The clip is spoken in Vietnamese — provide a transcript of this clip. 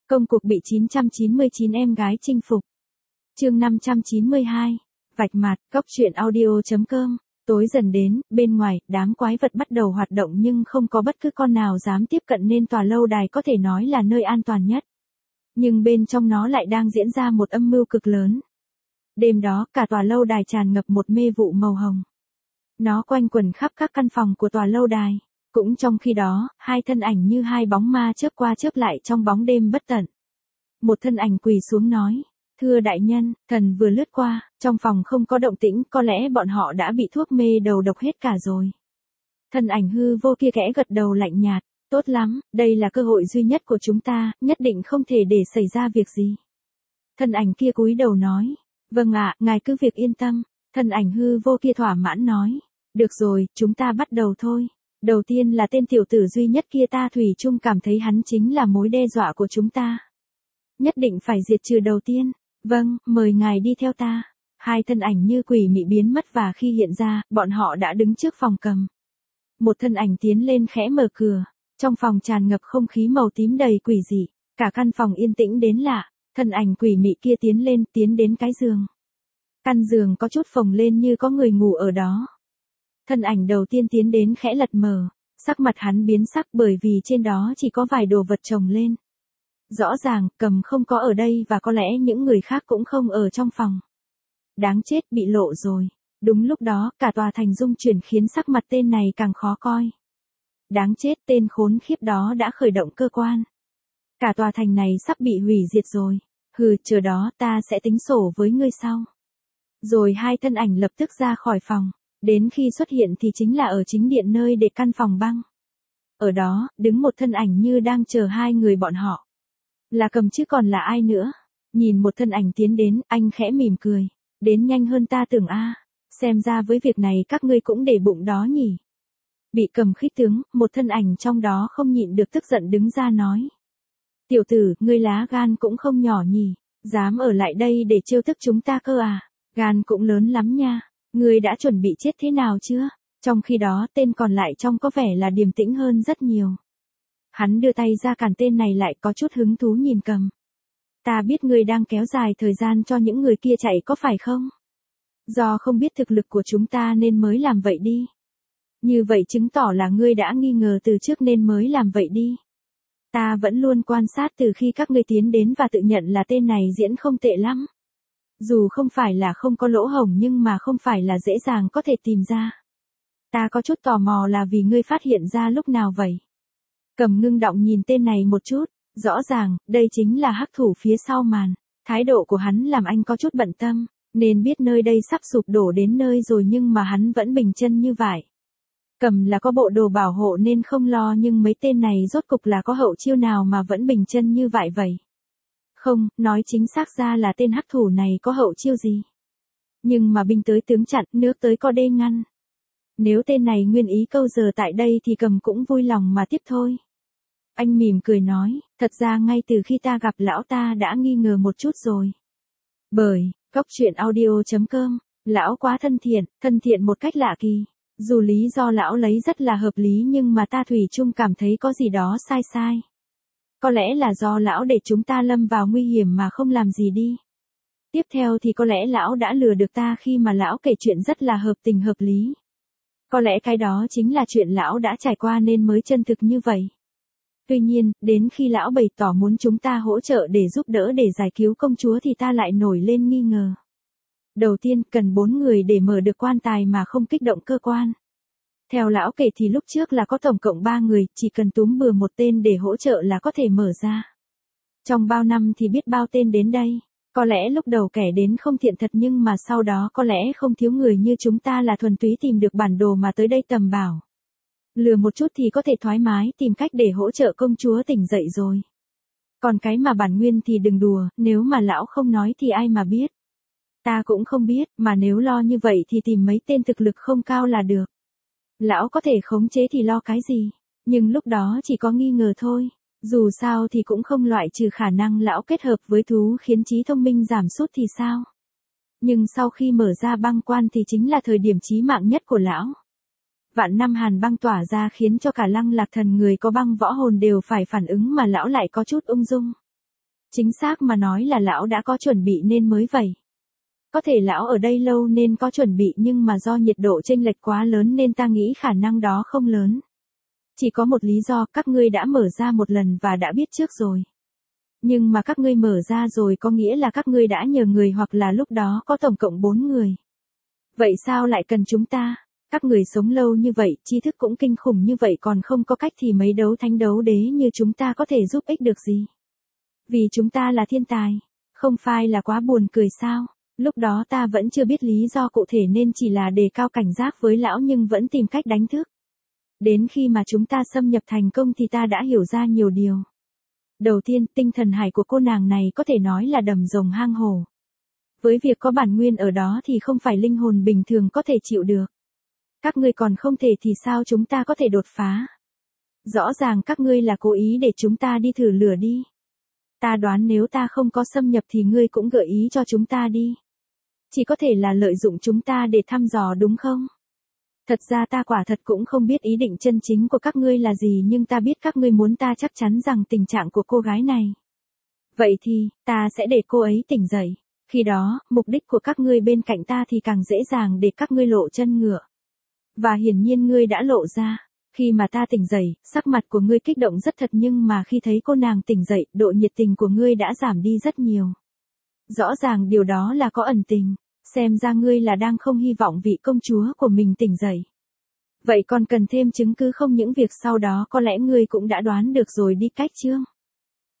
Công cuộc bị 999 em gái chinh phục. Chương 592. Vạch mặt, Cóc truyện audio.com. Tối dần đến, bên ngoài, đám quái vật bắt đầu hoạt động nhưng không có bất cứ con nào dám tiếp cận nên tòa lâu đài có thể nói là nơi an toàn nhất. Nhưng bên trong nó lại đang diễn ra một âm mưu cực lớn. Đêm đó, cả tòa lâu đài tràn ngập một mê vụ màu hồng. Nó quanh quẩn khắp các căn phòng của tòa lâu đài. Cũng trong khi đó, hai thân ảnh như hai bóng ma chớp qua chớp lại trong bóng đêm bất tận. Một thân ảnh quỳ xuống nói, thưa đại nhân, thần vừa lướt qua, trong phòng không có động tĩnh, có lẽ bọn họ đã bị thuốc mê đầu độc hết cả rồi. Thân ảnh hư vô kia khẽ gật đầu lạnh nhạt, tốt lắm, đây là cơ hội duy nhất của chúng ta, nhất định không thể để xảy ra việc gì. Thân ảnh kia cúi đầu nói, vâng ạ, ngài cứ việc yên tâm. Thân ảnh hư vô kia thỏa mãn nói, được rồi, chúng ta bắt đầu thôi. Đầu tiên là tên tiểu tử duy nhất kia, ta thủy chung cảm thấy hắn chính là mối đe dọa của chúng ta. Nhất định phải diệt trừ đầu tiên. Vâng, mời ngài đi theo ta. Hai thân ảnh như quỷ mị biến mất và khi hiện ra, bọn họ đã đứng trước phòng cầm. Một thân ảnh tiến lên khẽ mở cửa. Trong phòng tràn ngập không khí màu tím đầy quỷ dị. Cả căn phòng yên tĩnh đến lạ. Thân ảnh quỷ mị kia tiến đến cái giường. Căn giường có chút phồng lên như có người ngủ ở đó. Thân ảnh đầu tiên tiến đến khẽ lật mở, sắc mặt hắn biến sắc bởi vì trên đó chỉ có vài đồ vật chồng lên. Rõ ràng, cầm không có ở đây và có lẽ những người khác cũng không ở trong phòng. Đáng chết, bị lộ rồi. Đúng lúc đó, cả tòa thành rung chuyển khiến sắc mặt tên này càng khó coi. Đáng chết, tên khốn khiếp đó đã khởi động cơ quan. Cả tòa thành này sắp bị hủy diệt rồi. Hừ, chờ đó, ta sẽ tính sổ với ngươi sau. Rồi hai thân ảnh lập tức ra khỏi phòng. Đến khi xuất hiện thì chính là ở chính điện nơi để căn phòng băng. Ở đó, đứng một thân ảnh như đang chờ hai người bọn họ. Là Cầm chứ còn là ai nữa. Nhìn một thân ảnh tiến đến, anh khẽ mỉm cười. Đến nhanh hơn ta tưởng a. Xem ra với việc này các ngươi cũng để bụng đó nhỉ. Bị Cầm khích tướng, một thân ảnh trong đó không nhịn được tức giận đứng ra nói. Tiểu tử, ngươi lá gan cũng không nhỏ nhỉ. Dám ở lại đây để trêu tức chúng ta cơ à. Gan cũng lớn lắm nha. Ngươi đã chuẩn bị chết thế nào chưa? Trong khi đó, tên còn lại trông có vẻ là điềm tĩnh hơn rất nhiều. Hắn đưa tay ra cản tên này lại, có chút hứng thú nhìn Cầm. Ta biết ngươi đang kéo dài thời gian cho những người kia chạy có phải không? Do không biết thực lực của chúng ta nên mới làm vậy đi. Như vậy chứng tỏ là ngươi đã nghi ngờ từ trước nên mới làm vậy đi. Ta vẫn luôn quan sát từ khi các ngươi tiến đến và tự nhận là tên này diễn không tệ lắm. Dù không phải là không có lỗ hổng nhưng mà không phải là dễ dàng có thể tìm ra. Ta có chút tò mò là vì ngươi phát hiện ra lúc nào vậy? Cầm ngưng động nhìn tên này một chút, rõ ràng, đây chính là hắc thủ phía sau màn. Thái độ của hắn làm anh có chút bận tâm, nên biết nơi đây sắp sụp đổ đến nơi rồi nhưng mà hắn vẫn bình chân như vậy. Cầm là có bộ đồ bảo hộ nên không lo nhưng mấy tên này rốt cục là có hậu chiêu nào mà vẫn bình chân như vậy vậy? Không, nói chính xác ra là tên hắc thủ này có hậu chiêu gì. Nhưng mà binh tới tướng chặn, nước tới có đê ngăn. Nếu tên này nguyên ý câu giờ tại đây thì Cầm cũng vui lòng mà tiếp thôi. Anh mỉm cười nói, thật ra ngay từ khi ta gặp lão ta đã nghi ngờ một chút rồi. Bởi, Cóc truyện audio.com, lão quá thân thiện một cách lạ kỳ. Dù lý do lão lấy rất là hợp lý nhưng mà ta thủy chung cảm thấy có gì đó sai sai. Có lẽ là do lão để chúng ta lâm vào nguy hiểm mà không làm gì đi. Tiếp theo thì có lẽ lão đã lừa được ta khi mà lão kể chuyện rất là hợp tình hợp lý. Có lẽ cái đó chính là chuyện lão đã trải qua nên mới chân thực như vậy. Tuy nhiên, đến khi lão bày tỏ muốn chúng ta hỗ trợ để giúp đỡ để giải cứu công chúa thì ta lại nổi lên nghi ngờ. Đầu tiên, cần 4 người để mở được quan tài mà không kích động cơ quan. Theo lão kể thì lúc trước là có tổng cộng 3 người, chỉ cần túm bừa một tên để hỗ trợ là có thể mở ra. Trong bao năm thì biết bao tên đến đây. Có lẽ lúc đầu kẻ đến không thiện thật nhưng mà sau đó có lẽ không thiếu người như chúng ta là thuần túy tìm được bản đồ mà tới đây tầm bảo. Lừa một chút thì có thể thoải mái tìm cách để hỗ trợ công chúa tỉnh dậy rồi. Còn cái mà bản nguyên thì đừng đùa, nếu mà lão không nói thì ai mà biết. Ta cũng không biết, mà nếu lo như vậy thì tìm mấy tên thực lực không cao là được. Lão có thể khống chế thì lo cái gì, nhưng lúc đó chỉ có nghi ngờ thôi. Dù sao thì cũng không loại trừ khả năng lão kết hợp với thú khiến trí thông minh giảm sút thì sao. Nhưng sau khi mở ra băng quan thì chính là thời điểm chí mạng nhất của lão. Vạn năm hàn băng tỏa ra khiến cho cả Lăng Lạc Thần người có băng võ hồn đều phải phản ứng mà lão lại có chút ung dung. Chính xác mà nói là lão đã có chuẩn bị nên mới vậy. Có thể lão ở đây lâu nên có chuẩn bị nhưng mà do nhiệt độ chênh lệch quá lớn nên ta nghĩ khả năng đó không lớn. Chỉ có một lý do, các ngươi đã mở ra một lần và đã biết trước rồi. Nhưng mà các ngươi mở ra rồi có nghĩa là các ngươi đã nhờ người hoặc là lúc đó có tổng cộng 4 người. Vậy sao lại cần chúng ta? Các người sống lâu như vậy, tri thức cũng kinh khủng như vậy còn không có cách thì mấy đấu thánh đấu đế như chúng ta có thể giúp ích được gì? Vì chúng ta là thiên tài. Không phải là quá buồn cười sao? Lúc đó ta vẫn chưa biết lý do cụ thể nên chỉ là đề cao cảnh giác với lão nhưng vẫn tìm cách đánh thức. Đến khi mà chúng ta xâm nhập thành công thì ta đã hiểu ra nhiều điều. Đầu tiên, tinh thần hải của cô nàng này có thể nói là đầm rồng hang hổ. Với việc có bản nguyên ở đó thì không phải linh hồn bình thường có thể chịu được. Các ngươi còn không thể thì sao chúng ta có thể đột phá? Rõ ràng các ngươi là cố ý để chúng ta đi thử lửa đi. Ta đoán nếu ta không có xâm nhập thì ngươi cũng gợi ý cho chúng ta đi. Chỉ có thể là lợi dụng chúng ta để thăm dò đúng không? Thật ra ta quả thật cũng không biết ý định chân chính của các ngươi là gì nhưng ta biết các ngươi muốn ta chắc chắn rằng tình trạng của cô gái này. Vậy thì, ta sẽ để cô ấy tỉnh dậy. Khi đó, mục đích của các ngươi bên cạnh ta thì càng dễ dàng để các ngươi lộ chân ngựa. Và hiển nhiên ngươi đã lộ ra. Khi mà ta tỉnh dậy, sắc mặt của ngươi kích động rất thật nhưng mà khi thấy cô nàng tỉnh dậy, độ nhiệt tình của ngươi đã giảm đi rất nhiều. Rõ ràng điều đó là có ẩn tình. Xem ra ngươi là đang không hy vọng vị công chúa của mình tỉnh dậy. Vậy còn cần thêm chứng cứ không những việc sau đó có lẽ ngươi cũng đã đoán được rồi đi cách chương.